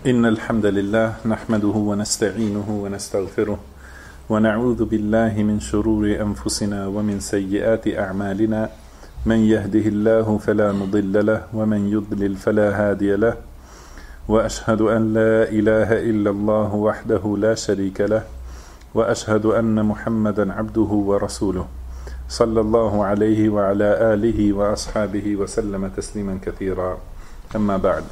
إن الحمد لله نحمده ونستعينه ونستغفره ونعوذ بالله من شرور أنفسنا ومن سيئات أعمالنا من يهده الله فلا مضل له ومن يضلل فلا هادي له وأشهد أن لا إله إلا الله وحده لا شريك له وأشهد أن محمدا عبده ورسوله صلى الله عليه وعلى آله وأصحابه وسلم تسليما كثيرا أما بعد.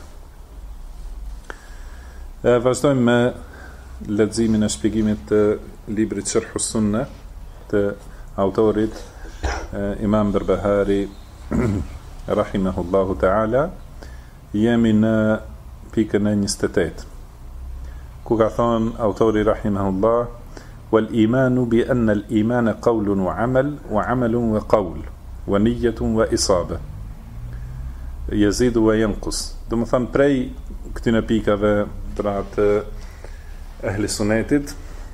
Vazhdojmë me leximin e shpjegimit të librit Sharh us-Sunnah të autorit Imam Berbahari rahimahullahu ta'ala. Jemi në pikën e 28, ku ka thonë autori rahimahullah: wal imanu bi anna al imana qawlun wa amalun wa qawl wa niyyatun wa isaba yazidu wa yanqus. Do të thonë prej këtyre pikave pra të ehli sunetit,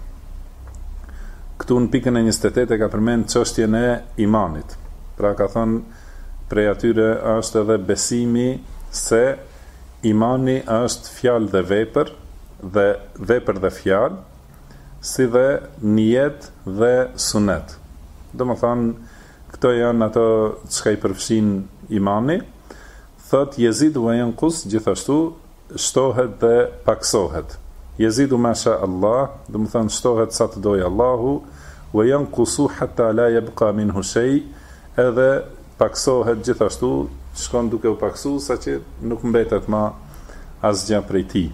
këtu në pikën e 28 e ka përmend çështjen e imanit. Pra ka thonë prej atyre është edhe besimi se imani është fjalë dhe vepër dhe fjalë, si dhe nijet dhe sunet. Do më thonë këto janë ato çka i përfshin imani. Thot jezidu wa yanqus, gjithashtu shtohet dhe paksohet. Jezidu masha Allah, do më thënë shtohet sa të dojë Allahu, wa yanqusu hatta la yabqa minhu shay, edhe paksohet gjithashtu, shkon duke u paksu sa që nuk mbetet ma asgjë prej tij.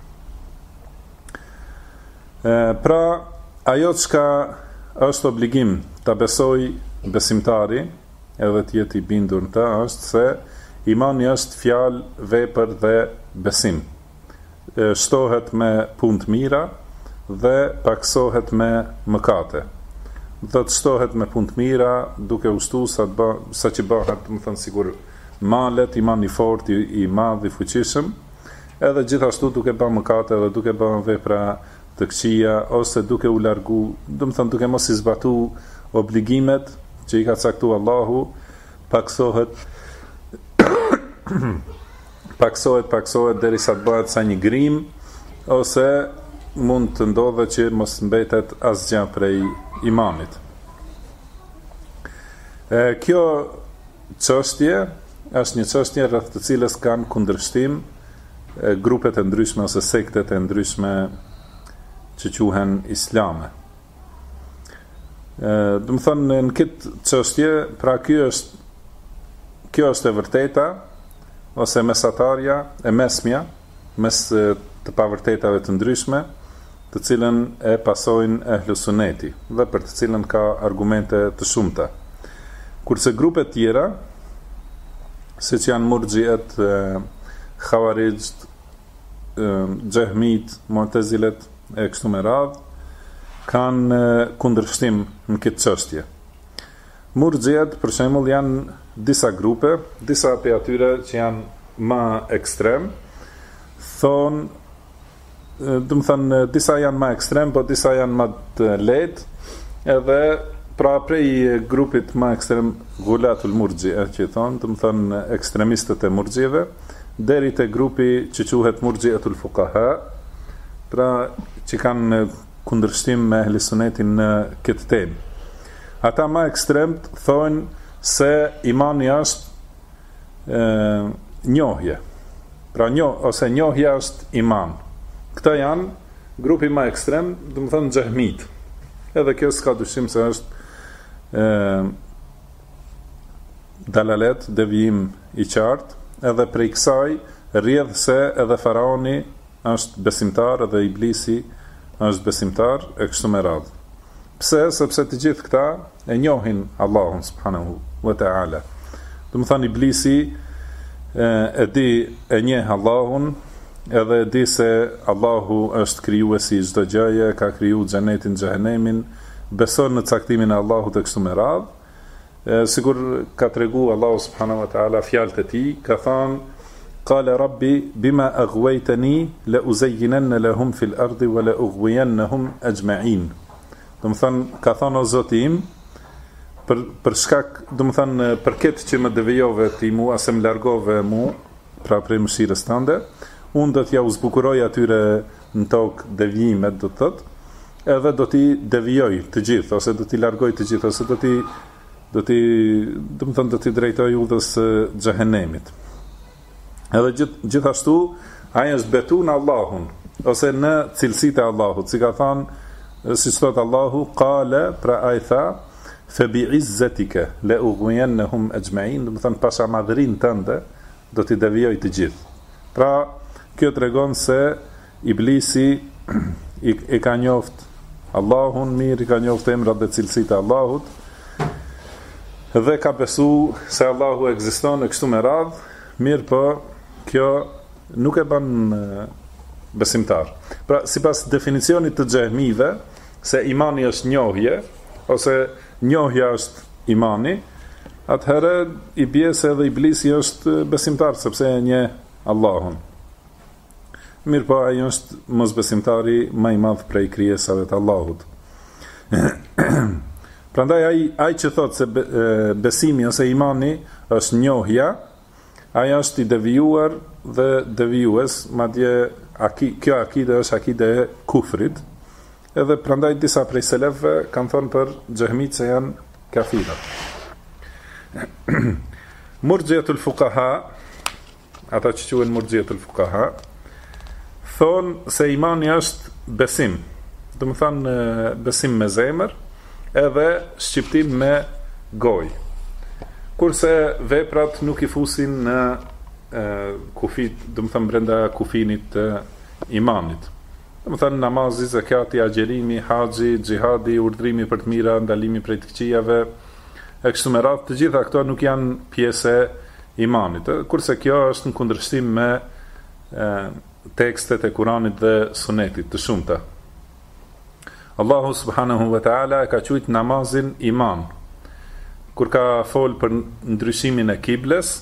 Pra ajo çka është obligim ta besoj besimtari, edhe të jetë i bindur në ta, është se imani është fjalë, vepër dhe besim. Shtohet me punë të mira dhe paksohet me mëkate. Do të shtohet me punë të mira duke ushtu sa që bëhet, më thënë sigur malet, iman i fort, i madh, i fuqishëm, edhe gjithashtu duke bërë mëkate dhe duke bërë vepra të këqija, ose duke u largu, do të thënë duke mos i zbatu obligimet që i ka caktuar Allahu, paksohet derisa të bëhet sa një grim, ose mund të ndodhe që mos mbetet asgjë prej imanit. Kjo çështje është një çështje rreth të cilës kanë kundërshtim grupet e ndryshme ose sektet e ndryshme që quhen islame. Do të thonë në këtë çështje, pra kjo është e vërteta ose mesatarja e mesmja mes të pavërtetave të ndryshme, të cilën e pasojnë ehlu suneti dhe për të cilën ka argumente të shumta. Kurse grupet tjera, siç janë murxhiet, xhawarijt, xehmit, mu'tazilet e kështu me radhë, kanë kundërshtim në këtë çështje. Murxhiet, për shembull, janë disa grupe, disa për atyre që janë ma ekstrem, thonë, do të thënë, disa janë ma ekstrem, po disa janë ma të lehtë, edhe pra prej grupit ma ekstrem gulatul murxhie që thonë, do të thënë ekstremistët e murxhieve, deri te grupi që quhet murxhietul fuqaha, pra që kanë kundërshtim me ehli sunetin në këtë temë. Ata ma ekstremt thonë se imani është njohje. Pra ose njohja është iman. Këta janë grupi ma ekstrem, do të thënë xehmit. Edhe kjo s'ka dyshim se është dalalet, devijim i qartë, edhe prej kësaj rrjedh se edhe faraoni është besimtar, edhe iblisi është besimtar, e kështu me radhë. Pse? Sepse të gjithë këta e njohin Allahun subhanahu wa ta'ala. Do të thënë iblisi e njeh Allahun, edhe e di se Allahu është krijuesi i çdo gjëje, ka kriju xhenetin, xhehenemin, beson në caktimin e Allahut e kështu me radhë. Sigur ka tregu Allahu subhanahu wa ta'ala fjalët e tij, ka thënë: "Qala rabbi bima aghwaytani la uzayyinanna lahum fil ardi wa la ughwiyannahum ajma'in." Do të thënë, ka thënë o Zoti im, për shkak, do të thënë, për këtë që më devijove ti mua, se më largove mu, pra prej mëshirës tënde, unë do t'ja uzbukuroj atyre në tokë devijimet, do të thotë, edhe do t'i devijoj të gjithë, ose do t'i largoj të gjithë, ose do t'i drejtoj udhës xhehenemit. Edhe gjithashtu ai është betu në Allahun, ose në cilësitë e Allahut, si ka thënë, siç thot Allahu, qala, pra ai tha, fa bi'izzatika la ughwiyannahum ajma'in, do të thonë pasha madhrin tënde do t'i devijoj të gjithë. Pra kjo tregon se Iblisi i ka njoft Allahun mirë, i ka njoft emrat dhe cilësitë e Allahut dhe ka besu se Allahu ekziston e kështu me radhë, mirë po kjo nuk e bën besimtar. Pra sipas definicionit të xehmive, se imani është njohje, ose njohja është imani, atëherë i bie se edhe Iblisi është besimtar, sepse e njeh Allahun. Mirë po ai është mosbesimtari më i madh prej krijesave të Allahut. Prandaj ai që thotë se besimi ose imani është njohja, ai është i devijuar dhe devijues, madje kjo akide është akide e kufrit. Edhe prandaj disa prej selefëve kanë thonë për xehmit se janë kafirat. Murxhiatul fuqaha, ata që quhen murxhiatul fuqaha, thonë se imani është besim. Do të thonë besim me zemër, edhe shqiptim me gojë. Kurse veprat nuk i fusin në kufit, do të thonë brenda kufinit të imanit. Do të thonë namazi, zakati, agjerimi, haxhi, xhihadi, urdhrimi për të mira, ndalimi prej të këqijave, e kështu me radhë, të gjitha këto nuk janë pjesë e imanit. Kurse kjo është në kundërshtim me tekstet e Kuranit dhe Sunetit të shumta. Allahu subhanahu wa taala ka quajtur namazin iman. Kur ka fol për ndryshimin e kibles,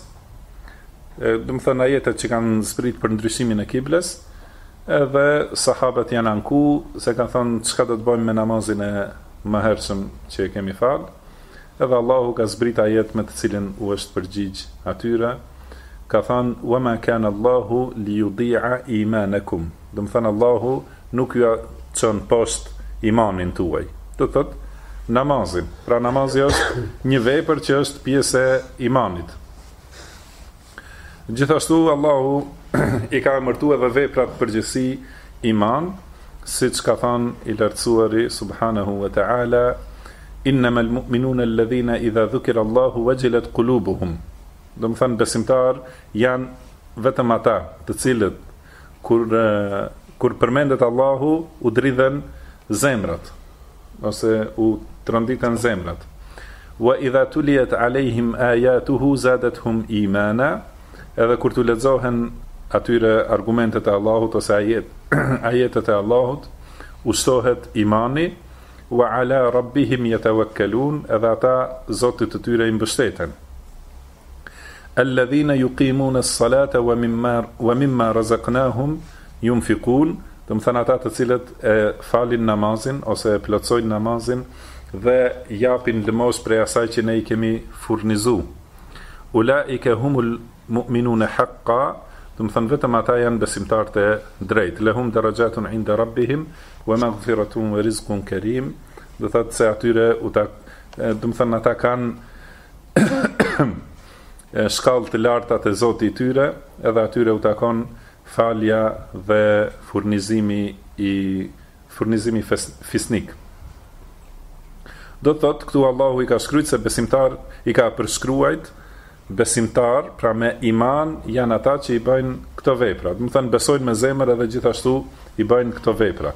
do të thonë ajetet që kanë zbrit për ndryshimin e kibles, edhe sahabët janë anku se kanë thonë çka do të bëjmë me namazin e mëhershëm që e kemi fal. Edhe Allahu ka zbrit ajet me të cilin u është përgjigj atyre. Ka thënë wa ma kana Allahu li yudhi'a imanakum. Do të thonë Allahu nuk ju çon poshtë imanin tuaj. Do thotë namazin. Pra namazi është një vepër që është pjesë e imanit. Gjithashtu Allahu i ka emërtuar edhe veprat përgjithësi iman, siç ka thënë i lartësuari subhanahu wa ta'ala, innamal mu'minuna alladhina idha dhukira Allahu wajilat qulubuhum. Do të thënë besimtar janë vetëm ata të cilët kur përmendet Allahu u dridhen zemrat, ose u tronditen zemrat. Wa idha tuliyat alejhim ayatuhu zadatuhum imana, edhe kur të lexohen atyre argumentet e Allahut ose ajetet e Allahut, ushtohet imani, wa ala rabbihim yatawakkalun, edhe ata Zotit të tyre i mbështeten. Alladhina yuqimuna as-salata wa mimma razaqnahum yunfiqun, do të thënë ata të cilët e falin namazin ose e plotësojnë namazin dhe japin lëmosh prej asaj që ne i kemi furnizu. Ulaika humul mu'minuna haqqan, do të thënë vetëm ata janë besimtarët e drejtë. Lahum darajatun inda rabbihim wa maghfiratun wa rizqun karim, do thotë se atyre do të thënë ata kanë shkallë të larta te Zoti i tyre, edhe atyre u takon falja dhe furnizimi fisnik. Do të thotë këtu Allahu i ka shkruajtur se besimtar i ka përshkruajt besimtar, pra me iman janë ata që i bëjnë këto vepra. Do të thënë besojnë me zemër edhe gjithashtu i bëjnë këto vepra.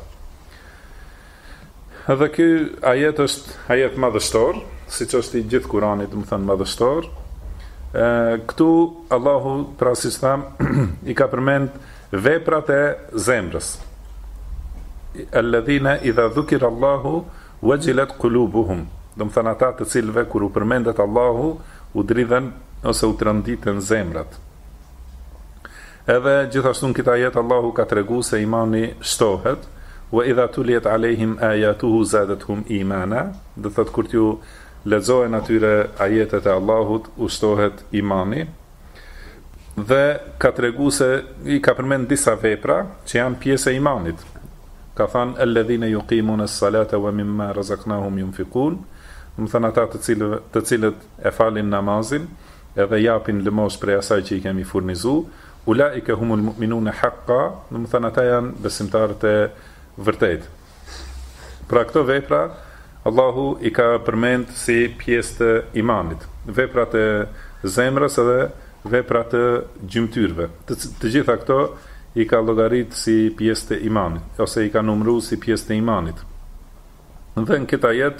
Edhe ky ajet është ajet madhështor, siç është i gjithë Kurani, do të thënë madhështor. Këtu Allahu pra si tham i ka përmend veprat e zemrës. Alladhina idha dhukira Allahu wajilat qulubuhum. Do të thënë ata të cilëve kur u përmendet Allahu u dridhen ose u tronditen zemrat. Edhe gjithashtu në këtë ajet Allahu ka treguar se imani shtohet, wa idha tuliyat alehim ayatuhu zadatuhum imana, do thotë kur t'ju lexohen atyre ajetet e Allahut u shtohet imani. dhe ka tregu se i ka përmend disa vepra që janë pjesë e imanit. Ka thënë alladhina yuqimuna as-salata wa mimma razaqnahum yunfiqun, do të thënë ata të cilët e falin namazin edhe japin lëmos prej asaj që i kemi furnizu, ulaika humul mu'minuna haqqan, do të thënë ata janë besimtarët e vërtet. Pra këto vepra Allahu i ka përmend si pjesë të imanit, veprat e zemrës edhe veprat e gjymtyrve. Të gjitha këto i ka llogarit si pjesë të imanit, ose i ka numëruar si pjesë të imanit. Dhe në këtë ajet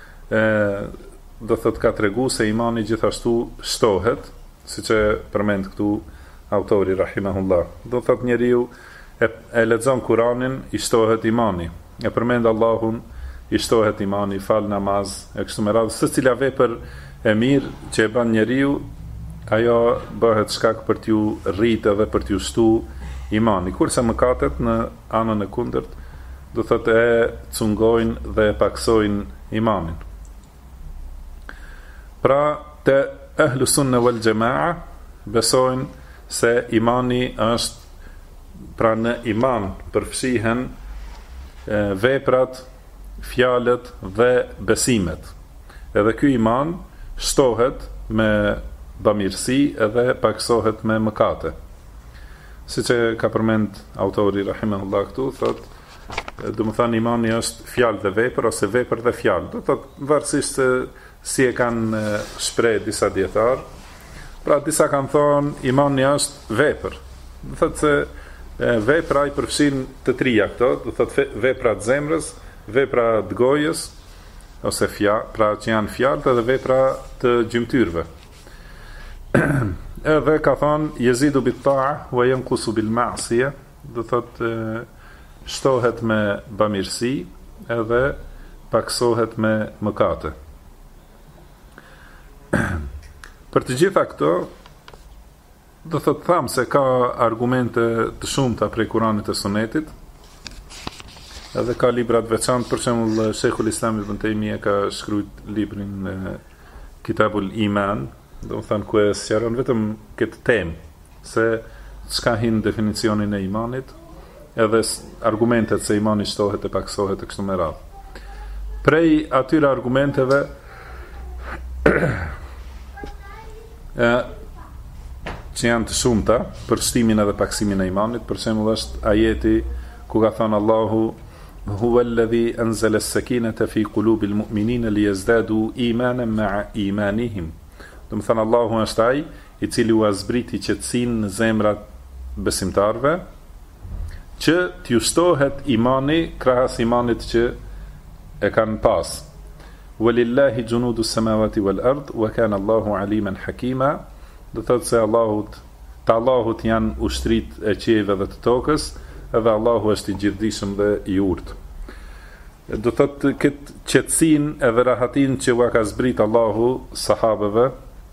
do thot ka tregu se imani gjithashtu shtohet, siç e përmend këtu autori rahimahullah. Do thot njeriu e lexon Kur'anin, i shtohet imani. E përmend Allahun, i shtohet imani, fal namaz, e kështu me radhë, secila vepër e mirë që e bën njeriu, ajo bëhet shkak për t'ju rritë dhe për t'ju shtu imani. Kurse mëkatet në anën e kundërt, do thotë e cungojnë dhe e paksojnë imanin. Pra, te ehlu sunne wal jamaa besojnë se imani është, pra në iman përfshihen veprat, fjalët dhe besimet. Edhe ky iman shtohet me bamirësi edhe paksohet me mëkate. Siç e ka përmend autori rahimahullah këtu, thotë, do të thënë imani është fjalë dhe vepër ose vepër dhe fjalë. Do thotë varësisht se si e kanë shpreh disa dietar. Pra disa kanë thonë imani është vepër. Do thotë se vepra i përfshin të trija këto, do thotë vepra të zemrës, vepra të gojës ose pra që janë fjalë dhe vepra të gjymtyrve. Edhe ka thonë jezidu bit ta'a wa yanqusu bil ma'siyah, do thotë shtohet me bamirësi edhe paksohet me mëkate. Për të gjitha këto, do thotë thamë se ka argumente të shumta prej Kuranit e Sunetit, edhe ka libra të veçantë, për shembull Sheikhul Islam Ibn Taymija ka shkruajt librin Kitabul Iman, do të thënë ku e sqaron vetëm këtë temë, se çka hin definicionin e imanit, edhe argumentet se imani shtohet e paksohet e kështu me radhë. Prej atyre argumenteve që janë të shumta për shtimin edhe paksimin e imanit, për shembull është ajeti ku ka thënë Allahu huwa alladhi anzala as-sakinata fi qulubil mu'minina liyazdadu imanan ma'a imanihim. Do të thënë Allahu është ai i cili u zbriti qetësinë në zemrat besimtarve, që t'ju shtohet imani krahas imanit që e kanë pas. Walillahi junudu samawati wal ard wa kana Allahu aliman hakima. Do thotë se Allahut janë ushtrit e qiejve dhe të tokës, edhe Allahu është i gjithdijshëm dhe i urtë. Do thotë këtë qetësinë edhe rahatin që u ka zbrit Allahu sahabeve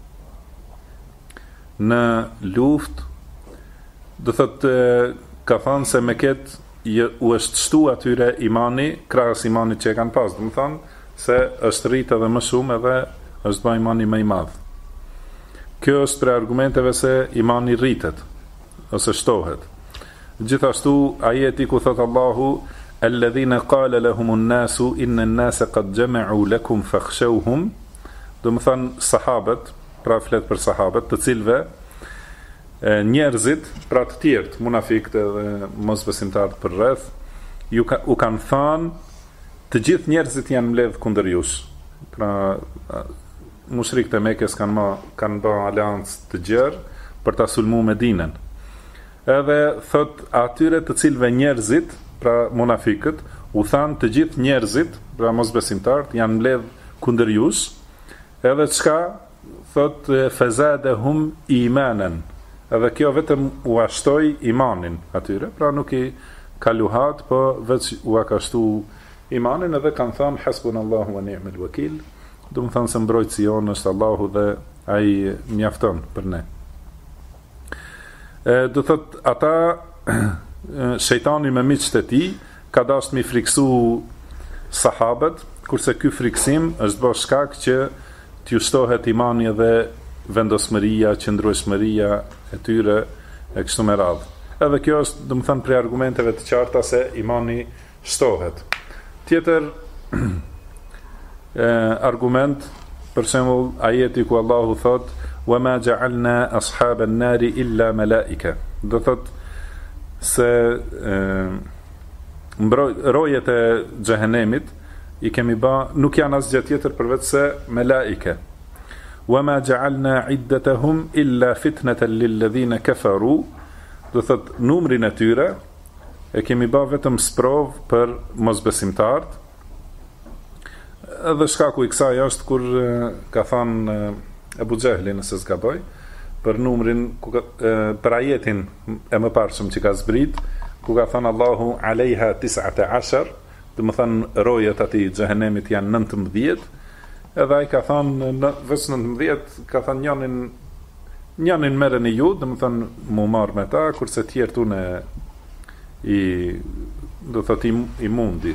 në luftë, do thotë ka thënë se me këtë u është shtu atyre imani krahas imanit që e kanë pas, do të thonë se është rritë edhe më shumë edhe është bërë imani më i madh. Kjo është për argumenteve se imani rritet ose shtohet. Gjithashtu ajeti ku thot Allahu alladhina qala lahumun nasu inna an-nasa qad jama'u lakum fakhshawhum, do të thonë sahabët, pra flet për sahabët të cilëve njerëzit, pra të tjerët, munafikët dhe mosbesimtarët për rreth, u kanë thënë të gjithë njerëzit janë mbledh kundër jush. Pra mushrikët e Mekës kanë bërë aleancë të gjerë për ta sulmuar Medinën. Edhe thot atyre të cilëve njerëzit, pra munafikët, u thanë të gjithë njerëzit, pra mosbesimtarët janë mbledh kundër jush. Edhe çka thot fazadahum imanan. Edhe kjo vetëm u ashtoi imanin atyre, pra nuk i ka luhat, po veç u ka shtu imanin, edhe kanë thënë hasbunallahu wa ni'mal wakil, do të thonë se mbrojtësi jonë është Allahu dhe ai mjafton për ne. Do thot ata shejtani me miqtë e tij ka dashur mi friksu sahabët, kurse ky friksim është bërë shkak që t'ju shtohet imani edhe vendosmëria, qëndrueshmëria e tyre e kështu me radhë. Edhe kjo është, do të thënë, prej argumenteve të qarta se imani shtohet. Tjetër argument, për shembull, ajeti ku Allahu thot: "Wa ma ja'alna ashaban nari illa malaika." Do thot se rojet e xhehenemit i kemi nuk janë asgjë tjetër përveç se melaike. Wa ma ja'alna iddatahum illa fitnatan lil ladhina kafaru. Do thot numrin e tyre e kemi vetëm sprov për mosbesimtarët. Edhe shkaku i kësaj është kur ka thënë Ebu Xehli, nëse s'gaboj, për numrin për ajetin e mëparshëm që ka zbrit, ku ka thënë Allahu alejha 19, do të thënë rojet aty xhehenemit janë 19, edhe ai ka thënë veç 19, ka thënë njanin merreni ju, do të thënë mu marr me ta, kurse tjerë tune do thotë i mundi.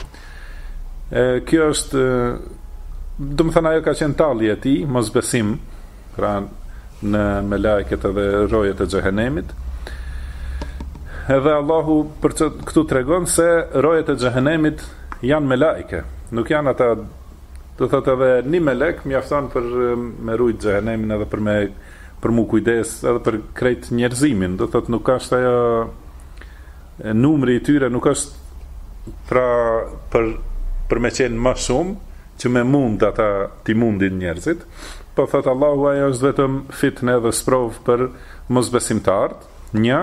Kjo është, do të thënë, ajo ka qenë talli e tij, mosbesim, pra në melaiket edhe rojet e xhehenemit. Edhe Allahu për këtu tregon se rojet e xhehenemit janë melaike, nuk janë ata, do thotë edhe një melek mjafton për me rujt xhehenemin edhe për mu kujdes edhe për krejt njerëzimin, do thotë nuk është ajo numri i tyre nuk është pra për me qenë më shumë që me mund ata ti mundin njerëzit, po thotë Allahu ajo është vetëm fitne dhe sprov për mosbesimtarët, një.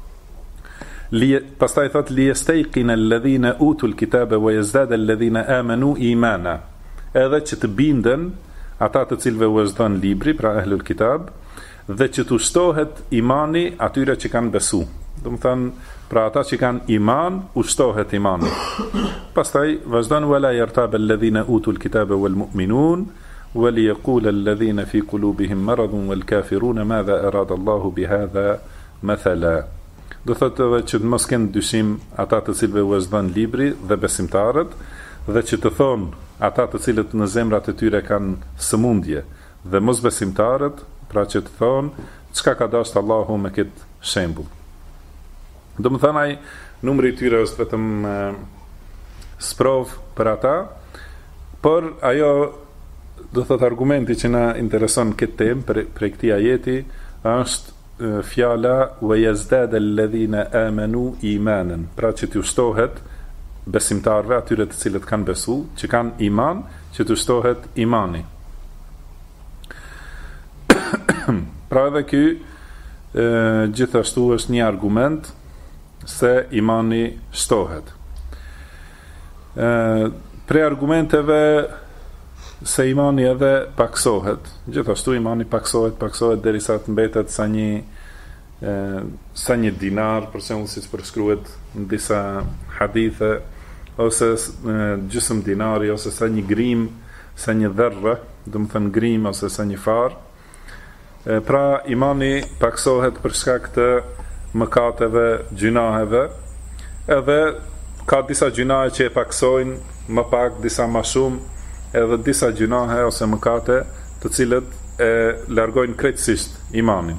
Pastaj thot liyastayqina alladhina utul kitaba wa yazdada alladhina amanu imana, edhe që të binden ata të cilëve u është dhënë libri, pra ehlul kitab, dhe që të shtohet imani atyre që kanë besu. Do të thënë, pra ata që kanë iman, u shtohet imani. Pastaj vazhdon wala yartab alladhina utul kitaba wal mu'minun wa liyaqula alladhina fi qulubihim maradun wal kafirun madha arada Allahu bihadha mathala. Do thotë edhe që të mos kenë dyshim ata të cilëve u është dhënë libri dhe besimtarët, dhe që të thonë ata të cilët në zemrat e tyre kanë sëmundje dhe mos besimtarët, pra që të thonë çka ka dashur Allahu me këtë shembull. Do të thënë ai numri i tyre është vetëm sprov për ata, por ajo do thotë argumenti që na intereson këtë temë për këtij ajeti është fjala wa yazdada alladhina amanu imanan, pra që t'u shtohet besimtarve, atyre të cilët kanë besu, që kanë iman, që t'u shtohet imani. Pra edhe ky gjithashtu është një argument se imani shtohet. Pre argumenteve se imani edhe paksohet, gjithashtu imani paksohet derisa të mbetet sa një dinar, për shembull siç përshkruhet në disa hadithe, ose gjysmë dinari, ose sa një grim, sa një dherre, do të thënë grim ose sa një far. Pra imani paksohet për shkak të mëkateve, gjunaheve, edhe ka disa gjunahe që e paksojnë më pak, disa më shumë, edhe disa gjunahe ose mëkate të cilët e largojnë krejtësisht imanin.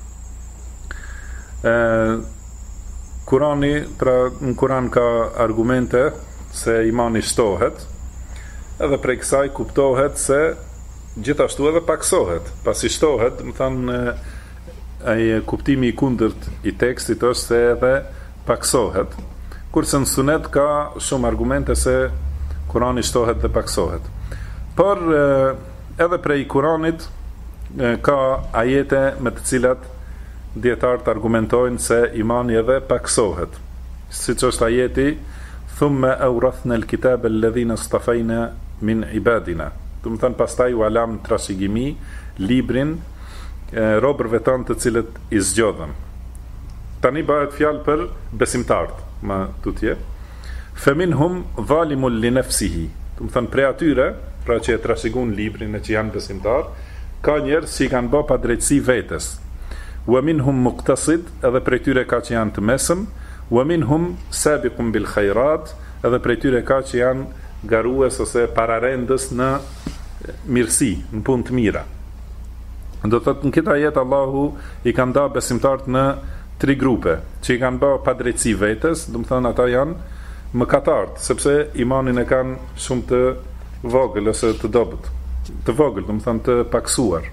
Kurani, pra në Kuran ka argumente se imani shtohet, edhe prej kësaj kuptohet se gjithashtu edhe paksohet. Pasi shtohet, më thanë, ai kuptimi i kundërt i tekstit është se edhe paksohet. Kurse në Sunet ka shumë argumente se Kurani shtohet dhe paksohet. Por edhe prej Kuranit ka ajete me të cilat dietarët argumentojnë se imani edhe paksohet. Siç është ajeti thumma awrathna al-kitaba alladhina istafayna min ibadina. Do të thënë pastaj u alam trashëgimi librin robërve tanë të cilët i zgjodhëm. Tani bëhet fjalë për besimtarët, më tutje. Faminhum zalimun li nafsihi. Do të thënë prej atyre, pra që e trashëguan librin e që janë besimtar, ka njerëz që i kanë bërë pa drejtësi vetes. Wa minhum muqtasid, edhe prej tyre ka që janë të mesëm, wa minhum sabiqun bil khairat, edhe prej tyre ka që janë garues ose pararendës në mirësi, në punë të mira. Do thot në këtë ajet Allahu i ka nda besimtarët në 3 grupe, që i kanë bë padrejtësi vetes, do të thonë ata janë mëkatartë, sepse imanin e kanë shumë të vogël ose të dobët, të vogël, do të thonë të paksuar.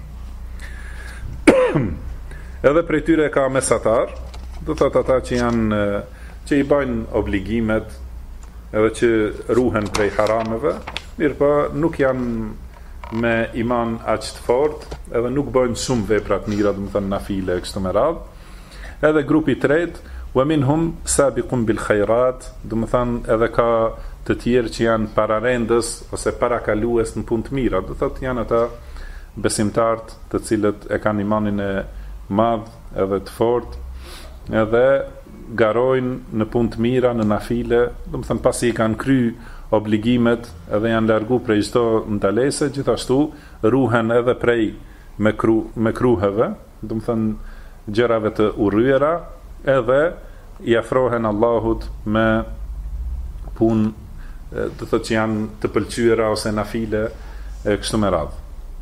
Edhe prej tyre ka mesatar, do thotë ata që janë që i bajnë obligimet, edhe që ruhen prej harameve, mirë po nuk janë me iman aq të fortë, edhe nuk bëjnë shumë vepra të mira, do të thonë nafile kështu me radhë. Edhe grupi i tretë, wa minhum sabiqun bil khairat, do të thonë edhe ka të tjerë që janë pararendës ose parakalues në punë të mira, do thotë janë ata besimtarët të cilët e kanë imanin e madh edhe të fortë, edhe garojnë në punë të mira, në nafile, do të thonë pasi i kanë kry obligimet edhe janë largu prej çdo ndalese, gjithashtu ruhen edhe prej mekruheve, do të thonë gjërave të urryera, edhe i afrohen Allahut me punë, do të thotë që janë të pëlqyera ose nafile e kështu me radhë.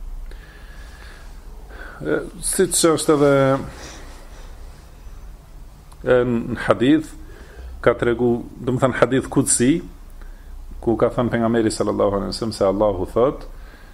Siç është edhe në hadith ka tregu, do të thonë hadith kudsi, ku ka thënë pejgamberi sallallahu alaihi wasallam se Allahu thot,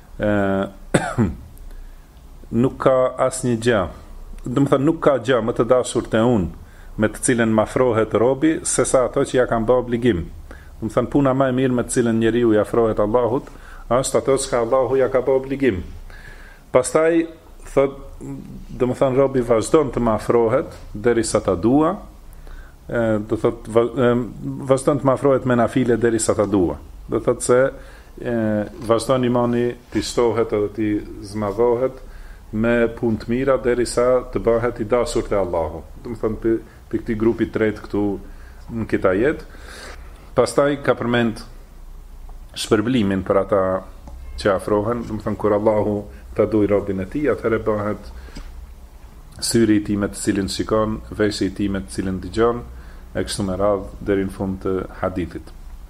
nuk ka asnjë gjë, do të thonë nuk ka gjë më të dashur te unë me të cilën m'afrohet robi se sa ato që ja kanë bë obligim. Do të thonë puna më e mirë me të cilën njeriu i afrohet Allahut është ato që Allahu ja ka bë obligim. Pastaj thot, do të thonë robi vazhdon të më afrohet derisa ta dua, do thot vazhdon të më afrohet me nafile derisa ta dua. Do thot se vazhdon imani të shtohet edhe të zmadhohet me punë të mira derisa të bëhet i dashur te Allahu. Do të thonë për këtij grupi të tretë këtu në këtë ajet. Pastaj ka përmend shpërblimin për ata që afrohen, do të thonë kur Allahu ta doj robin e tij, atëherë bëhet syri i tij me të cilin shikon, veshi i tij me të cilin dëgjon, e kështu me radhë deri në fund të hadithit.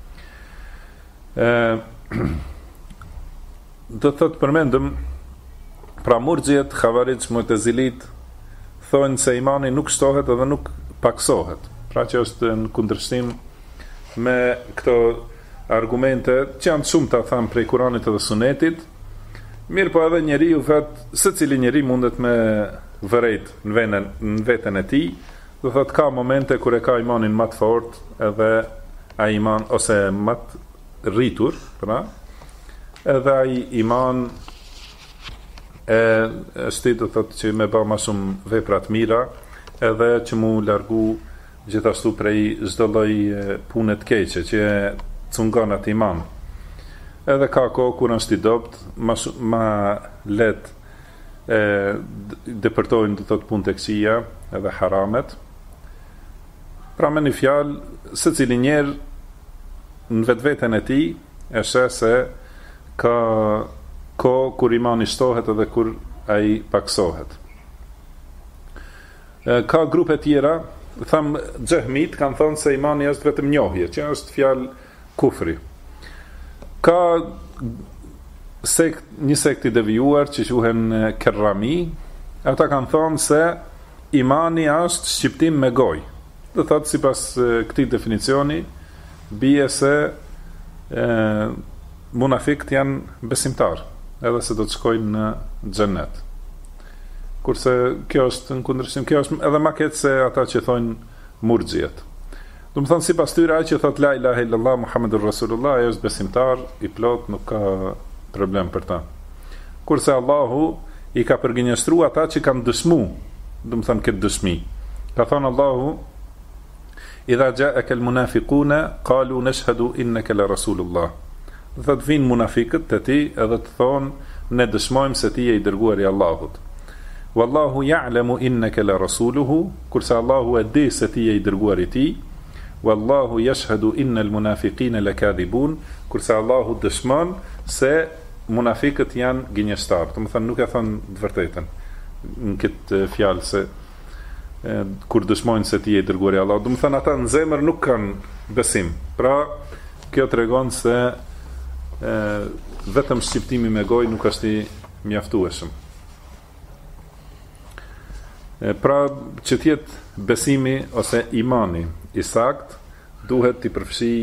Do të thotë përmendëm pra murxhiet, xhavarixh, mu'tazilit thonë se imani nuk shtohet edhe nuk paksohet. Pra që është në kundërshtim me këto argumente që janë shumë të thamë prej Kuranit edhe Sunetit. Mirë po edhe njeriu secili njeri mundet me vërejt në veten e tij. Do thot ka momente kur e ka imanin më të fortë edhe ai iman ose më të rritur, pra, edhe ai iman është do thot që me bë më shumë vepra të mira, edhe që mu largu gjithashtu prej çdo lloj pune të keqe që cungon atë iman. Edhe ka kohë kur është i dopt, më lehtë depërtojnë do thot punë të këqija edhe haramet. Pra me një fjalë, secili njerë në vetveten e tij e sheh se ka kohë kur imani shtohet edhe kur ai paksohet. Ka grupe tjera, tham xehmit kanë thënë se imani është vetëm njohje, që është fjalë kufri. Ka një sekt i devijuar që quhen Kerrami, ata kanë thënë se imani është shqiptim me gojë. Do thotë sipas këtij definicioni bie se munafiqët janë besimtar, edhe se do të shkojnë në xhenet. Kurse kjo është në kundërshtim, kjo është edhe më keq se ata që thonë murxhiet. Do të thonë sipas tyre ai që thotë la ilaha illallah Muhammedur Rasulullah ai është besimtar i plot, nuk ka problem për ta. Kurse Allahu i ka përgjigjëstruar ata që kanë dëshmu, do të thonë këtë dëshmi. Ka thënë Allahu: "Idha ja'aka al-munafiquna qalu nashhadu innaka la rasulullah." Do të vinë munafiqët te ti edhe të thonë ne dëshmojmë se ti je i dërguari i Allahut. Wallahu ya'lamu innaka la rasuluhu, kurse Allahu e di se ti je i dërguari i tij. Wallahu yashhadu innal munafiqina lakadibun, kurse Allahu dëshmon se munafiqët janë gënjeshtar. Do të thonë nuk e thon të vërtetën në këtë fjalë se kur dëshmojnë se ti je i dërguari i Allahut. Do të thonë ata në zemër nuk kanë besim. Pra kjo tregon se vetëm shqiptimi me gojë nuk është i mjaftueshëm. Pra që tjetë besimi ose imani i sakt, duhet t'i përfshi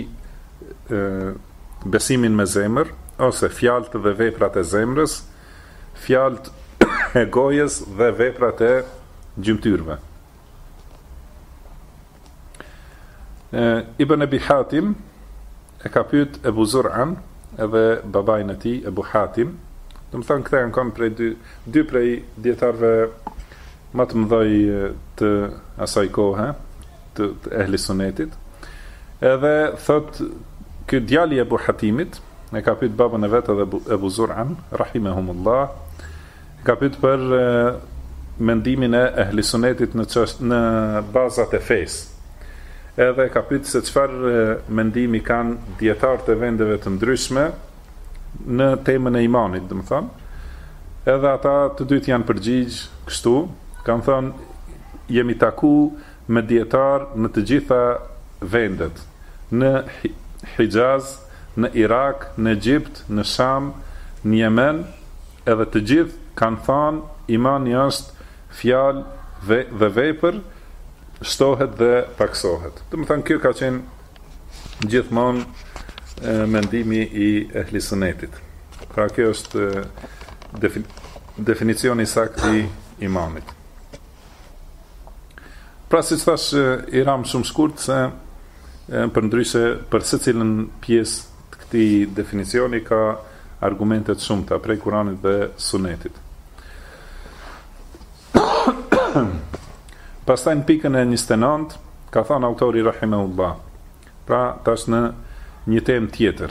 besimin me zemër, ose fjalët dhe veprat e zemrës, fjalët e gojës dhe veprat e gjymtyrve. Ibn Abi Hatim e ka pyet Ebu Zur'an edhe babajnë e tij Ebu Hatim. Do të thonë këta janë kanë dy prej dietarëve më të mëdhej të asaj kohe, të ehli sunetit. Edhe thot ky djali i Ebu Hatimit e ka pyet babën e vet edhe Ebu Zur'an rahimahumullah, ka pyet për mendimin e ehli sunetit në bazat e fesë. Edhe ka pyet se çfarë mendimi kanë dietarët e vendeve të ndryshme në temën e imanit, do të thonë. Edhe ata të dytë janë përgjigj kështu, kanë thënë jemi taku me dietar në të gjitha vendet, në Hijaz, në Irak, në Egjipt, në Sham, në Yemen, edhe të gjithë kanë thënë imani është fjalë dhe vepër, shtohet dhe paksohet. Do të thonë kjo ka qenë gjithmonë mendimi i ehli sunetit. Pra kjo është definicioni i saktë i imanit. Pra si thash, i ram shumë shkurt se përndryshe për secilën pjesë të këtij definicioni ka argumente të shumta prej Kuranit dhe Sunetit. Pastaj në pikën e 29 ka thënë autori rahimahullah. Pra tash në një temë tjetër.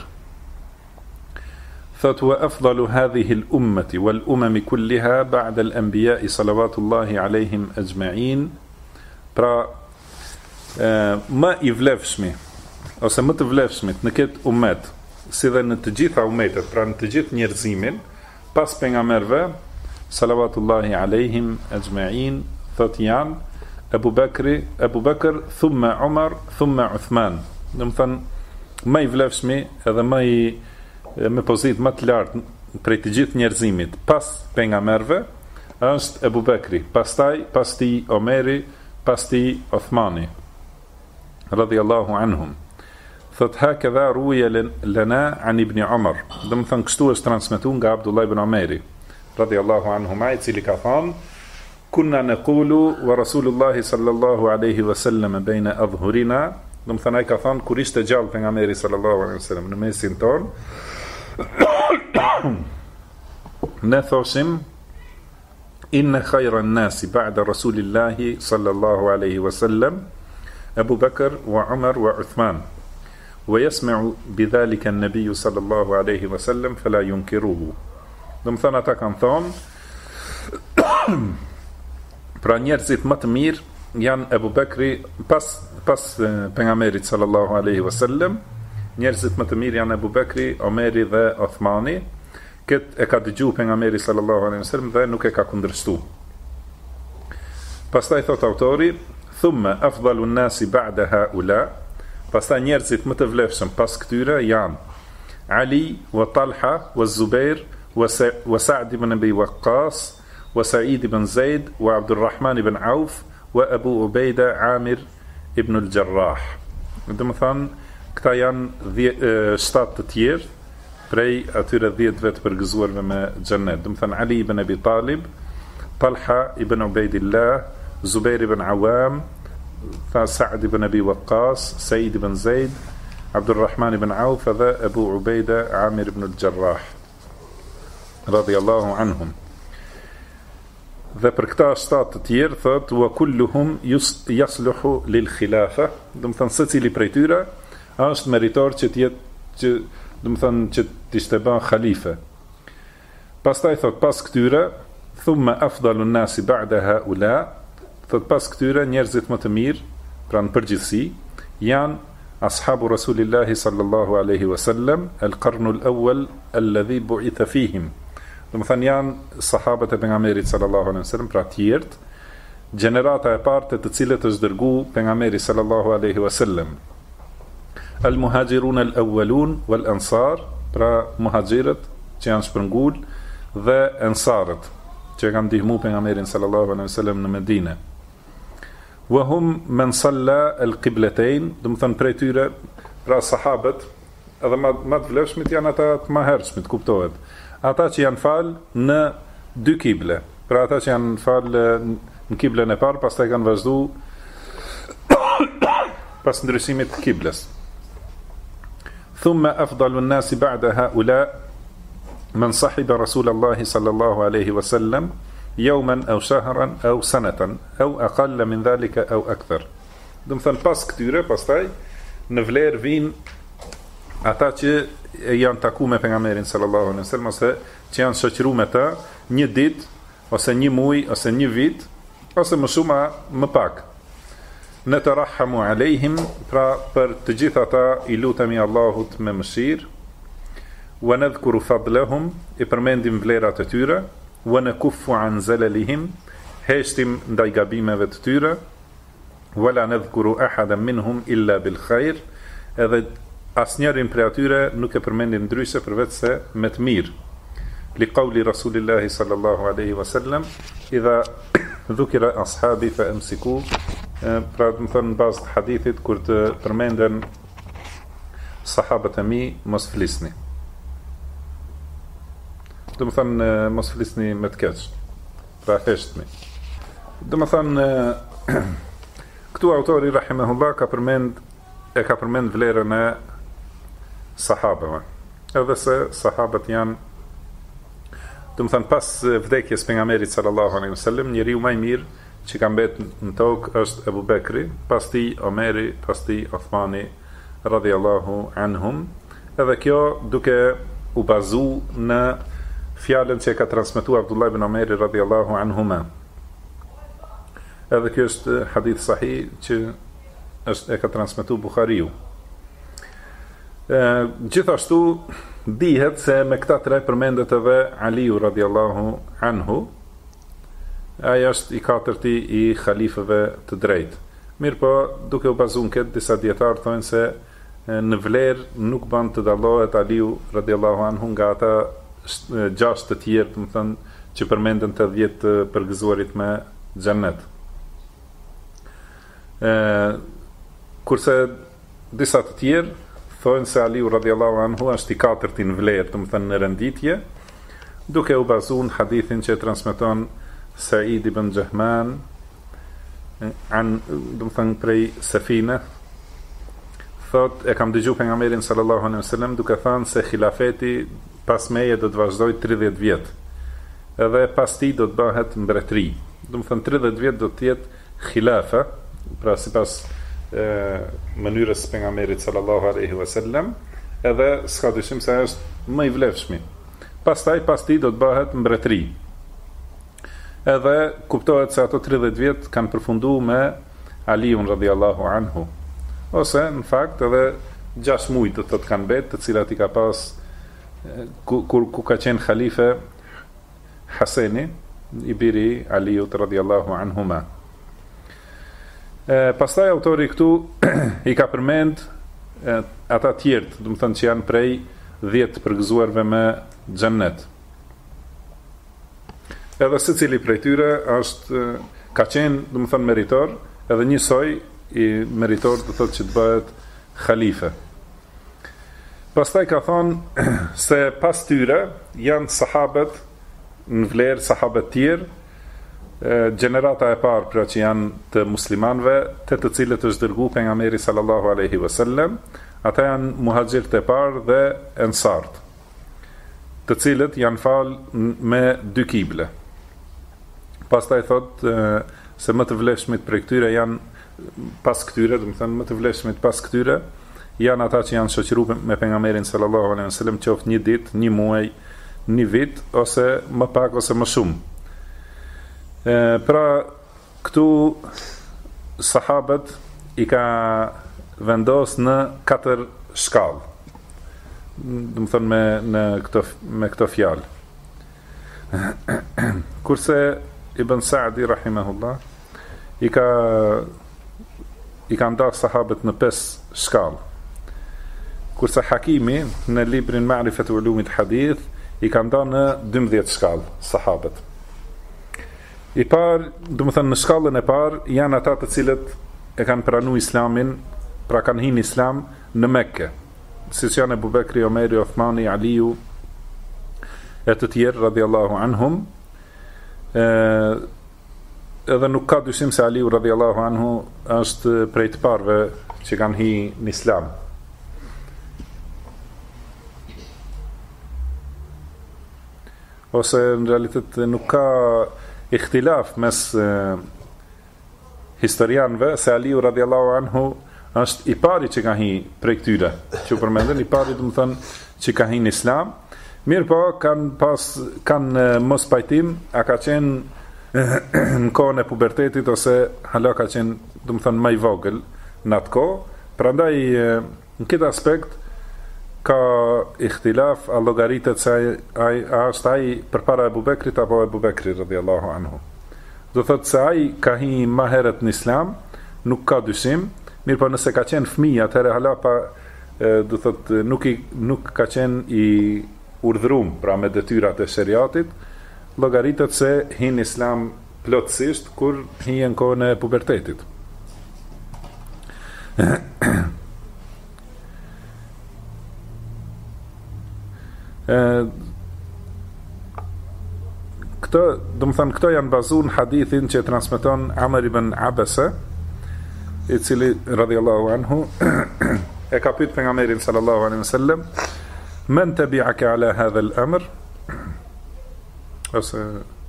Thot wa afdalu hadhihi al-ummati wal umam kulliha ba'da al-anbiya'i salawatullahi alayhim ajma'in. Pra më i vlefshmi ose më të vlefshmit në këtë ummet, si dhe në të gjitha ummetet, pra në të gjithë njerëzimin, pas pejgamberëve salawatullahi alayhim ajma'in, thot janë Ebu Bekr, thumma Umar, thumma Uthman. Do të thënë më i vlefshmi edhe me pozitë më të lartë prej të gjithë njerëzimit pas pejgamberëve është Ebu Bekri, pastaj pas tij Omeri, pas tij Uthmani radhiyallahu anhum. Thot hakadha ruya lana an ibn Umar. Do të thënë kështu është transmetuar nga Abdullah ibn Omeri radhiyallahu anhuma, i cili ka thënë Kunna naqulu wa Rasulullahi sallallahu alaihi wasallam baina adhhurina. Do të thënë ai ka thënë kur ishte gjallë pejgamberi sallallahu alaihi wasallam në mesin ton, ne thoshim inna khayra an-nasi ba'da Rasulillahi sallallahu alaihi wasallam Abu Bakr wa Umar wa Uthman. Wa yasma'u bidhalika an-nabiy sallallahu alaihi wasallam fala yunkiruhu. Do të thënë ata kanë thënë pra njerëzit më të mirë janë Ebu Bekri pas pejgamberit sallallahu alaihi wasallam, njerëzit më të mirë janë Ebu Bekri, Omeri dhe Uthmani. Këtë e ka dëgjuar pejgamberi sallallahu alaihi wasallam dhe nuk e ka kundërshtuar. Pastaj thot autori, thumma afdalu an-nasi ba'da haula, pastaj njerëzit më të vlefshëm pas këtyre janë Ali wa Talha wa Zubair wa Sa'd ibn Abi Waqqas wa Sa'id ibn Zaid wa Abdurrahman ibn Auf wa Abu Ubaida Amir ibn al-Jarrah. Do të thonë këta janë 7 të tjerë prej atyre 10 të përgëzuarve me xhennet. Do të thonë Ali ibn Abi Talib, Talha ibn Ubaidillah, Zubair ibn Awam, Sa'd ibn Abi Waqqas, Sa'id ibn Zaid, Abdurrahman ibn Auf dhe Abu Ubaida Amir ibn al-Jarrah radiyallahu anhum. Dhe për këta 7 të tjerë thot wa kulluhum yasluhu lil khilafa, do të thënë secili prej tyre është meritor që të jetë do të thënë që të ishte bën khalife. Pastaj thot pas këtyre thumma afdalu an-nasi ba'da haula, thot pas këtyre njerëzit më të mirë, pra në përgjithësi janë ashabu Rasulillahi sallallahu alaihi wasallam, al-qarnu al-awwal alladhi bu'itha fihim. Do të thënë janë sahabët e pejgamberit sallallahu alaihi wasallam, pra tjerët, gjenerata e parë të cilët është dërguar pejgamberi sallallahu alaihi wasallam. Al-muhajirun al-awwalun wal-ansar, pra muhajirët që janë shpërngul dhe ansarët. që kanë ndihmu pejgamberin sallallahu alaihi wasallam në Medinë. Wa hum man salla al-qiblatayn, do të thënë prej tyre, pra sahabët, edhe më të vlefshmit janë ata të mëhershmit, kuptohet. Ata që janë fal në dy kible, pra ata që janë fal në kiblen e parë, pastaj kanë vazhdu pas ndryshimit të kibles. Thumma afdalu an-nasi ba'da ha'ula man sahiba Rasulallahi sallallahu alaihi wasallam yawman aw shahran aw sanatan aw aqalla min dhalika aw akthar. Do të thënë pas këtyre, pastaj në vlerë vijnë ata që janë takuar me pejgamberin sallallahu alaihi wasallam, ose që janë shoqëruar me të një ditë ose një muaj ose një vit ose më shumë më pak. Në të rahamu alejhim, pra për të gjitha ata i lutemi Allahut me mëshirë, wa nadhkuru fadlahum, i përmendim vlerat e tyre, wa nakuffu an zalalihim, heshtim ndaj gabimeve të tyre, wala nadhkuru ahadan minhum illa bil khair, edhe asnjërin prej atyre nuk e përmendim ndryshe përveç se me të mirë. Li qauli Rasulillahi sallallahu alaihi wasallam, idha dhukira ashabi fa amsiku, pra të më thënë në bazë të hadithit, kur të përmenden sahabët e mi, mos flisni. Të më thënë mos flisni me të keq, pra heshtni. Të më thënë këtu autori rahimahullah ka përmend vlerën e sahabëve, edhe se sahabët janë, të më thënë pas vdekjes pejgamberit sallallahu alaihi wasallam, njeriu më i mirë që ka mbet në tokë është Ebu Bekri, pas ti Omeri, pas ti Uthmani radhiyallahu anhum, edhe kjo duke u bazu në fjalën që ka transmetuar Abdullah ibn Omeri radhiyallahu anhuma. Edhe kjo është hadith sahih që e ka transmetuar Buhariu. Gjithashtu dihet se me këta tre përmendet edhe Aliu radhiyallahu anhu. Ai është i katërti i khalifëve të drejtë. Mirë po, duke u bazuar këtë, disa dietarë thonë se në vlerë nuk bën të dallohet Aliu radhiyallahu anhu nga ata 6 të tjerë, do të thënë, që përmenden të 10 të përgëzuarit me xhennet. Kurse disa të tjerë thonë se Aliu radhiyallahu anhu është i katërti në vlerë, do të thënë në renditje, duke u bazuar në hadithin që transmeton Said ibn Jahman do të thënë prej Safine, thot e kam dëgjuar pejgamberin sallallahu alaihi wasallam duke thënë se xhilafeti pas meje do të vazhdojë 30 vjet. Edhe pas tij do të bëhet mbretëri. Do të thënë 30 vjet do të jetë khilafa, pra sipas mënyrës së pejgamberit sallallahu alaihi wasallam, edhe s'ka dyshim se është më i vlefshmi. Pastaj pas tij do të bëhet mbretëri. Edhe kuptohet se ato 30 vjet kanë përfunduar me Aliun radhiyallahu anhu. Ose në fakt edhe 6 muaj do të kanë mbet, të cilat i ka pas ku ka qenë khalife Haseni, i biri Aliut radhiyallahu anhuma. Pastaj autori këtu i ka përmend ata tjerë, do të thënë që janë prej 10 përgëzuarve me xhennet. Edhe secili prej tyre është ka qenë, do të thënë, meritor, edhe njësoj i meritor do thotë që të bëhet khalife. Pastaj ka thonë se pas tyre janë sahabët në vlerë, sahabët tjerë, gjenerata e parë pra që janë të muslimanëve, të cilët është dërguar pejgamberi sallallahu alaihi wasallam, ata janë muhaxhirët e parë dhe ensart, të cilët janë falë me 2 kible. Pastaj thot se më të vlefshmit prej këtyre janë pas këtyre, do të thënë më të vlefshmit pas këtyre janë ata që janë shoqëruar me pejgamberin sallallahu alaihi wasallam, qoftë një ditë, një muaj, një vit ose më pak ose më shumë. Pra këtu sahabët i ka vendos në 4 shkallë. Do të thënë me këto fjalë. Kurse Ibn Sa'di rahimahullah i ka ndarë sahabët në 5 shkallë. Kurse Hakimi në librin Ma'rifatu Ulumit Hadith i ka ndarë në 12 shkallë sahabët. I parë, do të thënë në shkallën e parë, janë ata të cilët e kanë pranuar Islamin, pra kanë hyrë në Islam në Mekke, siç janë Abu Bekri, Omeri, Uthmani, Aliu e të tjerë radhiyallahu anhum. Edhe nuk ka dyshim se Aliu radhiyallahu anhu është prej të parëve që kanë hyrë në Islam. Ose në realitet nuk ka ikhtilaf mes historianëve se Aliu radhiyallahu anhu është i pari që ka hyrë prej këtyre, që përmendën i pari, do të thënë, që ka hyrë në Islam. Mirë po, kanë mos pajtim, a ka qenë në kohën e pubertetit, ose hala ka qenë, do të thënë, më i vogël në atë kohë. Prandaj në këtë aspekt ka ikhtilaf, a llogaritet se a është ai përpara Abu Bekrit apo Abu Bekri radhiyallahu anhu. Do thotë se ai ka hyrë më herët në Islam, nuk ka dyshim. Mirë po, nëse ka qenë fëmijë, atëherë hala pa, do thotë, nuk ka qenë i urdhëruar pra me detyrat e shariatit, llogaritet se hyn Islam plotësisht kur hyn në kohën e pubertetit. Këto, do të thënë, këto janë bazuar në hadithin që transmeton Amr ibn Abasa, i cili radhiyallahu anhu e ka pyet pejgamberin sallallahu alaihi wasallam, men tabi'aka ala hadha al-amr, ose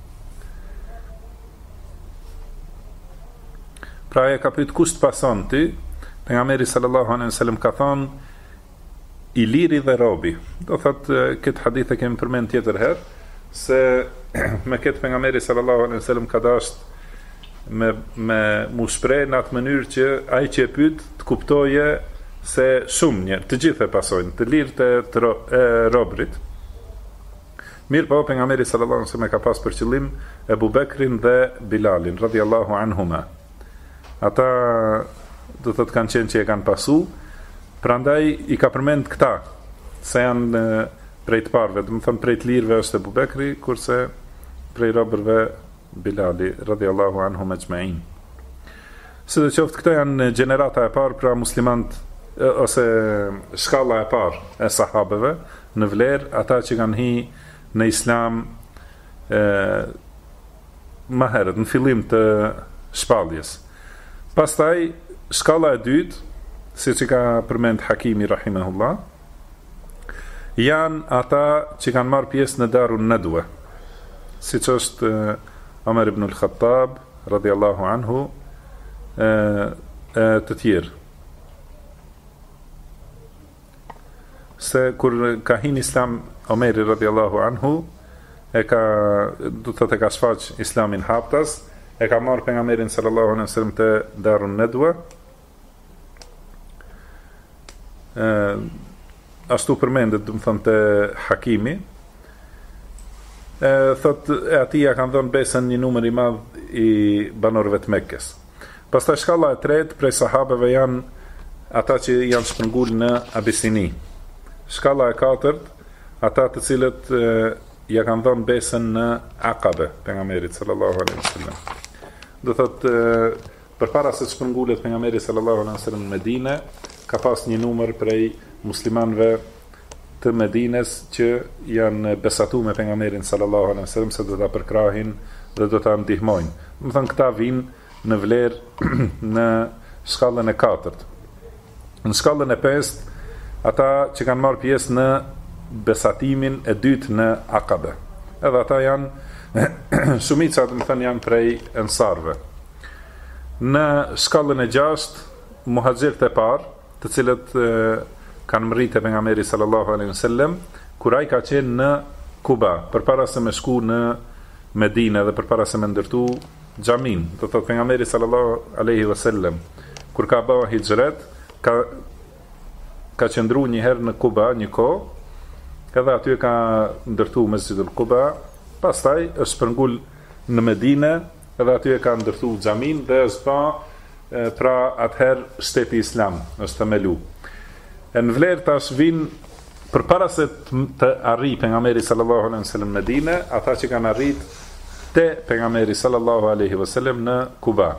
pra e ka pyet kush të pason ti. Pejgamberi sallallahu alaihi wasallam ka thonë i liri dhe robi. Do thotë, këtë hadith e kemi përmend tjetër herë, se me këtë pejgamberi sallallahu alaihi wasallam ka dashur me mu shpreh në atë mënyrë që ai që e pyet të kuptoje se shumë njerëz, të gjithë e pasojnë, të lirët e robrit. Mirë po, pejgamberi sallallahu alaihi wasallam ka pas për qëllim Abu Bekrin dhe Bilalin radhiyallahu anhuma. Ata do thotë kanë qenë që e kanë pasu, prandaj i ka përmend këta se janë prej të parëve, do të thonë prej të lirëve është Abu Bekri, kurse prej robërve Bilali radhiyallahu anhum ecma'in. Sidoqoftë, këto janë gjenerata e parë pra muslimant, ose shkalla e parë e sahabeve në vlerë, ata që kanë hyrë në Islam më herët, në fillim të shpalljes. Pastaj shkalla e dytë, siç i ka përmend Hakimi rahimahullah, janë ata që kanë marrë pjesë në Darun Nadwa, siç është Omer ibn al-Khattab radhiyallahu anhu të tjerë. Se kur ka hyrë Islam Omeri radhiyallahu anhu, e ka, do të thotë, e ka shfaq Islamin haptas, e ka marrë pejgamberin sallallahu alaihi wasallam te Darun Nadwa. Ashtu përmendet, do të thonë, te Hakimi, thot e atia kanë dhënë besën një numër i madh i banorëve të Mekkës. Pastaj shkalla e tretë prej sahabeve janë ata që janë shpërngul në Abisini. Shkalla e katërt, ata të cilët ja kanë dhënë besën në Aqabe pejgamberit sallallahu alaihi wasallam. Do thotë, përpara se të shpërngulet pejgamberi sallallahu alaihi wasallam në Medinë, ka pas një numër prej muslimanëve të Medines që janë besatu me pejgamberin sallallahu alaihi wasallam se do ta përkrahin dhe do ta ndihmojnë. Do të thonë, këta vinë në vlerë në shkallën e katërt. Në shkallën e pestë, ata që kanë marrë pjesë në besatimin e dytë në Aqabe. Edhe ata janë shumica, do të thënë, janë prej ensarve. Në shkallën e gjashtë, muhaxhirët e parë, të cilët kanë mritë e pejgamberi sallallahu alaihi wasallam, kur ai ka qenë në Kuba, përpara se me shku në Medinë dhe përpara se me ndërtu xhamin. Do thotë, pejgamberi sallallahu alaihi wasallam kur ka bërë hijret, ka qëndruar një herë në Kuba një kohë, edhe aty ka ndërtu Mesjidul Kuba, pastaj është shpërngul në Medinë, edhe aty ka ndërtu xhamin dhe është pa pra atëherë shteti Islam është themelu. Në vlerë tash vinë përpara se të arrijë pejgamberi sallallahu alaihi wasallam në Medinë, ata që kanë arrit te pejgamberi sallallahu alaihi wasallam në Kuba.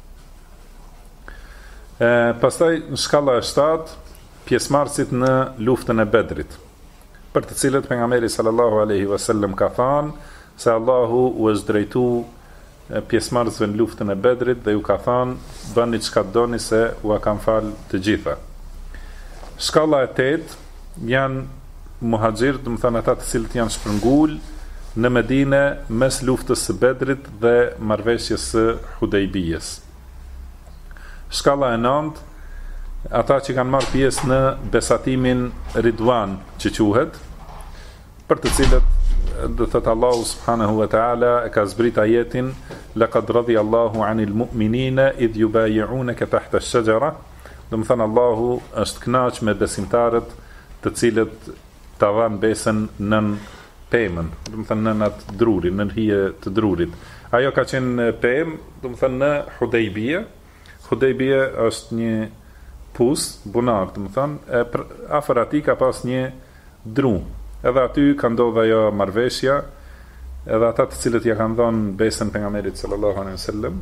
Pastaj në shkalla e 7 pjesëmarrësit në luftën e Bedrit, për të cilët pejgamberi sallallahu alaihi wasallam ka thënë se Allahu u është drejtuar pjesëmarrësve në luftën e Bedrit dhe ju ka thënë bëni çka doni se u kam fal të gjitha. Shkalla e 8 janë muhaxhir, do të thënë ata të cilët janë shpërngul në Medinë mes luftës së Bedrit dhe marrëveshjes së Hudejbijës. Shkalla e 9, ata që kanë marrë pjesë në besatimin Ridwan, që quhet, për të cilët do thot Allahu subhanahu wa taala e ka zbrit ajetin laqad radiyallahu anil mu'minina idh yubay'unaka tahta ash-shajara, do të thënë Allahu është kënaq me besimtarët të cilët ta dhanë besën nën pemën, do të thënë nën atë drurin, nën hije të drurit. Ajo ka qenë pemë, do të thënë në Hudejbije. Hudejbije është një pus, bunar, do të thënë, afër atij ka pas një dru. Edhe aty ka ndodhur ajo marrëveshja, edhe ata të cilët ja kanë dhënë besën pejgamberit sallallahu alaihi wasallam,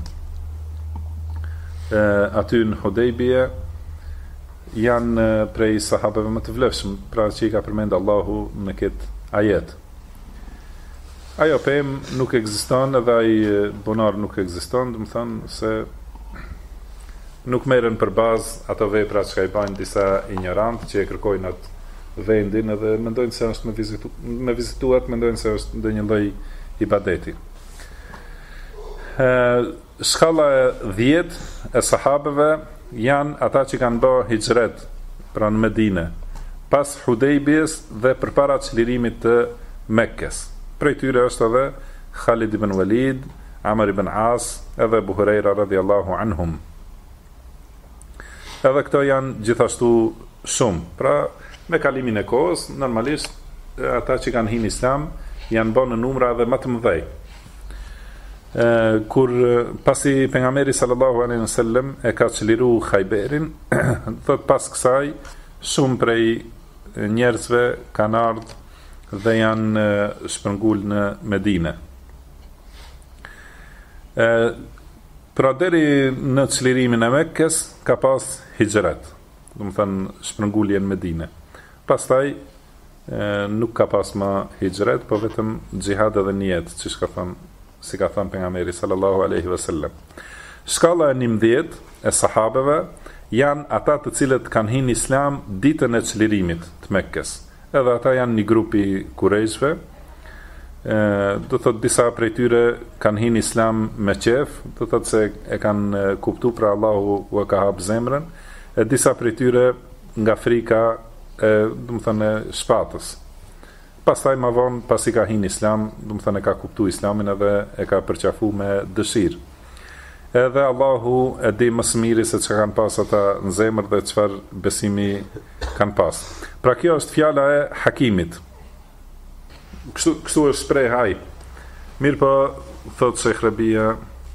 aty në Hudejbije janë prej sahabeve më të vlefshëm, pra që i ka përmend Allahu në këtë ajet. Ajo pemë nuk ekziston, edhe ai bunar nuk ekziston, do të thënë se nuk merren për bazë ato vepra që i bajnë disa ignorantë që e kërkojnë atë vendin edhe mendojnë se është me vizituat, mendojnë se është ndonjë lloj ibadeti. Shkalla e 10 e sahabeve janë ata që kanë bërë hijret pra në Medinë pas Hudejbijës dhe përpara çlirimit të Mekkes. Prej tyre është edhe Khalid ibn Walid, Amr ibn As, edhe Abu Huraira radhiyallahu anhum. Edhe këto janë gjithashtu shumë. Pra, me kalimin e kohës, normalisht ata që kanë hyrë në Islam janë bërë në numra edhe më të mëdhej. Kur pasi pejgamberi sallallahu alaihi wasallam e ka çliru Khajberin, thot pas kësaj shumë prej njerëzve kanë ardhur dhe janë shpërngul në Medinë. Pra deri në çlirimin e Mekkes ka pas hijret, do të thënë shpërngulje në Medinë. Pastaj nuk ka pas më hijret, po vetëm xhihad edhe niyet, siç ka thënë, si ka thënë pejgamberi sallallahu alaihi wasallam. Shkalla e 11 e sahabeve janë ata të cilët kanë hyrë në Islam ditën e çlirimit të Mekkes. Edhe ata janë një grup i Kurejshve. Do thot disa prej tyre kanë hyrë në Islam me qef, do thot se e kanë kuptuar pra Allahu u ka hap zemrën, e disa prej tyre nga frika do të thënë shpatës. Pastaj më vonë pasi ka hyrë në Islam, do të thënë e ka kuptuar Islamin edhe e ka përqafuar me dëshirë. Edhe Allahu e di më së miri se çka kanë pas ata në zemër dhe çfarë besimi kanë pas. Pra kjo është fjala e Hakimit. Kështu është shpreh ai. Mirë po, thot Sheikh Rabia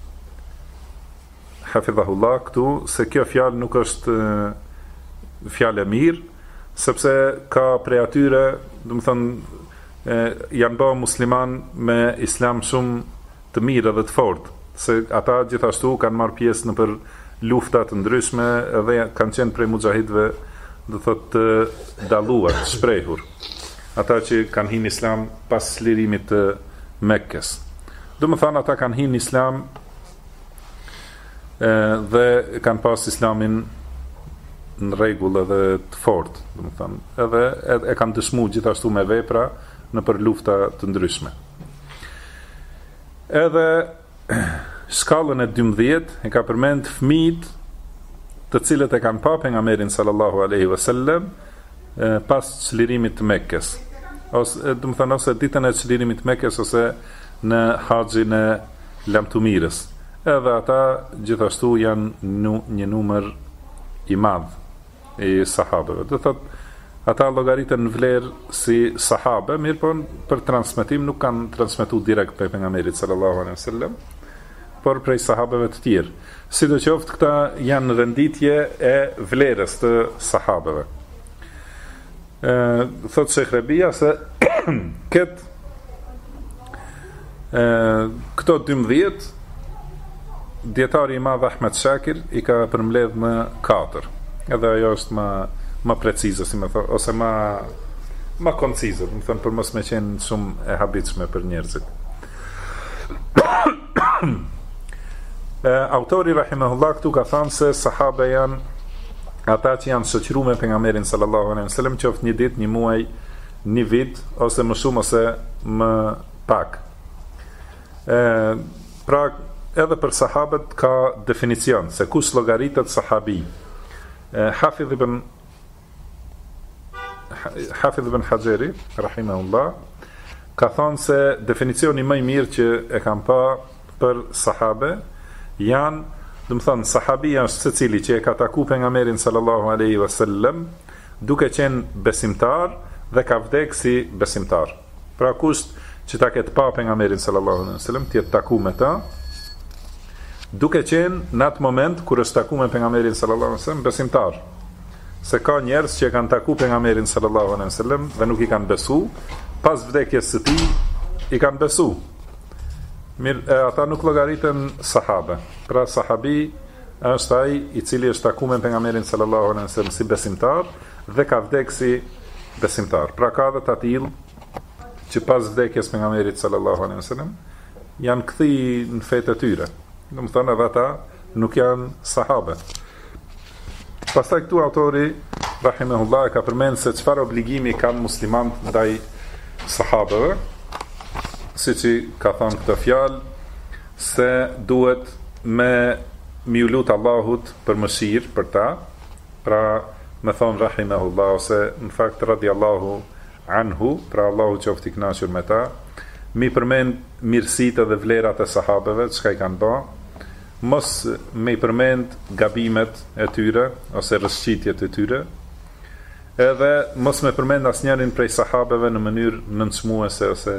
hafidhahullah këtu, se kjo fjalë nuk është fjalë e mirë, sepse ka prej atyre, do të thënë, janë bërë musliman me Islam shumë të mirë dhe të fortë, se ata gjithashtu kanë marrë pjesë në për lufta të ndryshme edhe kanë qenë prej mujahidëve, do thotë të dalluar, të shprehur. Ata që kanë hyrë në Islam pas lirimit të Mekkes. Do të thonë ata kanë hyrë në Islam dhe kanë pas Islamin në rregull edhe të fortë, do të thonë, edhe e kanë dëshmuar gjithashtu me vepra në për lufta të ndryshme. Edhe shkallën e 12 e ka përmend fëmijët të cilët e kanë pa pejgamberin sallallahu alaihi wasallam pas çlirimit të Mekkes. Ose do të thonë ose ditën e çlirimit të Mekkes ose në haxhin e lamtumirës. Edhe ata gjithashtu janë një numër i madh i sahabëve. Do thotë ata llogariten në vlerë si sahabe, mirë po për transmetim nuk kanë transmetuar direkt për pejgamberit sallallahu alaihi wasallam, por prej sahabeve të tjerë. Sidoqoftë këta janë renditje e vlerës të sahabeve. Thot Sheikh Rabia se Këto 12 dietari I madh Ahmed Shakir I ka përmbledh në 4. Edhe ajo është më precize, si më thon, ose më koncize, do të thon, për mos më qenë shumë e habitshme për njerëzit. Autori rahimahullah këtu ka thënë se sahabe janë ata që janë shoqëruar me pejgamberin sallallahu alaihi wasallam, qoftë një ditë, një muaj, një vit, ose më shumë ose më pak. Pra edhe për sahabët ka definicion se kush llogaritet sahabi. Hafidh ibn Hajeri rahimahullah ka thonë se definicioni më I mirë që e kam pa për sahabe janë, do të thonë, sahabia është secili që e ka taku pejgamberin sallallahu alaihi wasallam duke qenë besimtar dhe ka vdek si besimtar. Pra kush që ta ketë pa pejgamberin sallallahu alaihi wasallam, të jetë taku me ta, duke qenë në atë moment kur është taku me pejgamberin sallallahu alaihi wasallam besimtar. Se ka njerëz që e kanë taku pejgamberin sallallahu alaihi wasallam dhe nuk I kanë besu, pas vdekjes së tij I kanë besu. Mirë, ata nuk llogariten sahabe. Pra sahabi është ai I cili është taku me pejgamberin sallallahu alaihi wasallam si besimtar dhe ka vdek si besimtar. Pra ka edhe të tillë që pas vdekjes pejgamberit sallallahu alaihi wasallam janë kthy në fetë e tyre. Do të thonë edhe ata nuk janë sahabe. Pastaj këtu autori rahimahullah ka përmend se çfarë obligimi kanë muslimanët ndaj sahabeve, siç I ka thënë këtë fjalë se duhet me u lut Allahut për mëshirë për ta. Pra me thon rahimahullah ose në fakt radiallahu anhu, pra Allahu qoftë I kënaqur me ta, mi përmend mirësitë dhe vlerat e sahabeve, çka I kanë bërë, mos me I përmend gabimet e tyre ose rrëshqitjet e tyre, edhe mos me përmend asnjërin prej sahabeve në mënyrë nënçmuese ose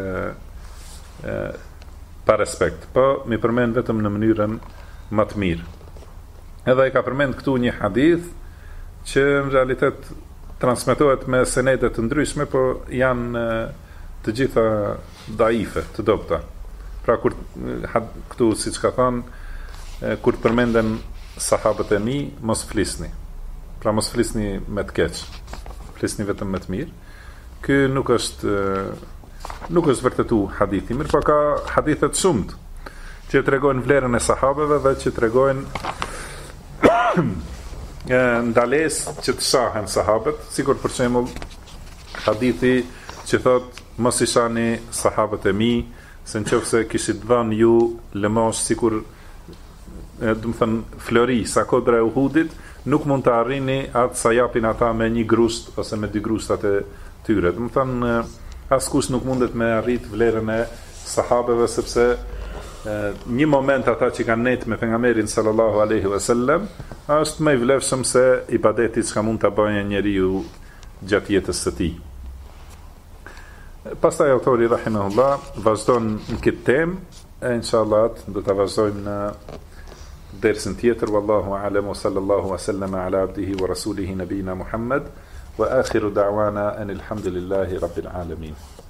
pa respekt, po mi përmend vetëm në mënyrën më të mirë. Edhe I ka përmend këtu një hadith që në realitet transmetohet me senede të ndryshme, po janë të gjitha daife, të dobta. Pra kur këtu siç ka thënë, kur përmenden sahabët e mi, mos flisni. Pra mos flisni me të keq. Flisni vetëm me të mirë. Ky nuk është vërtetu hadithi, mirë, po ka hadithet shumët që tregojnë vlerën e sahabeve dhe që tregojnë ndalesë që të shahen sahabët, sikur për shembull hadithi që thot mos I shani sahabët e mi, se nëse kishit dhënë ju lëmosh sikur do të thënë flori sa kodra e Uhudit, nuk mund të arrini atë sa japin ata me një grusht ose me 2 grushtat e tyre. Do të thënë askush nuk mundet me arrit vlerën e sahabeve, sepse një moment ata që kanë net me pejgamberin sallallahu alaihi wasallam është më I vlefshëm se ibadeti që mund ta bëjë njeriu gjatë jetës së tij. Pastaj autori rahimahullah vazhdon në këtë temë, e inshallah do ta vazhdojmë në dersin tjetër. Wallahu a'lam wa sallallahu wa sallama ala abdihi wa rasulihi nabina Muhammad wa akhiru da'wana anil hamdulillahi rabbil alamin.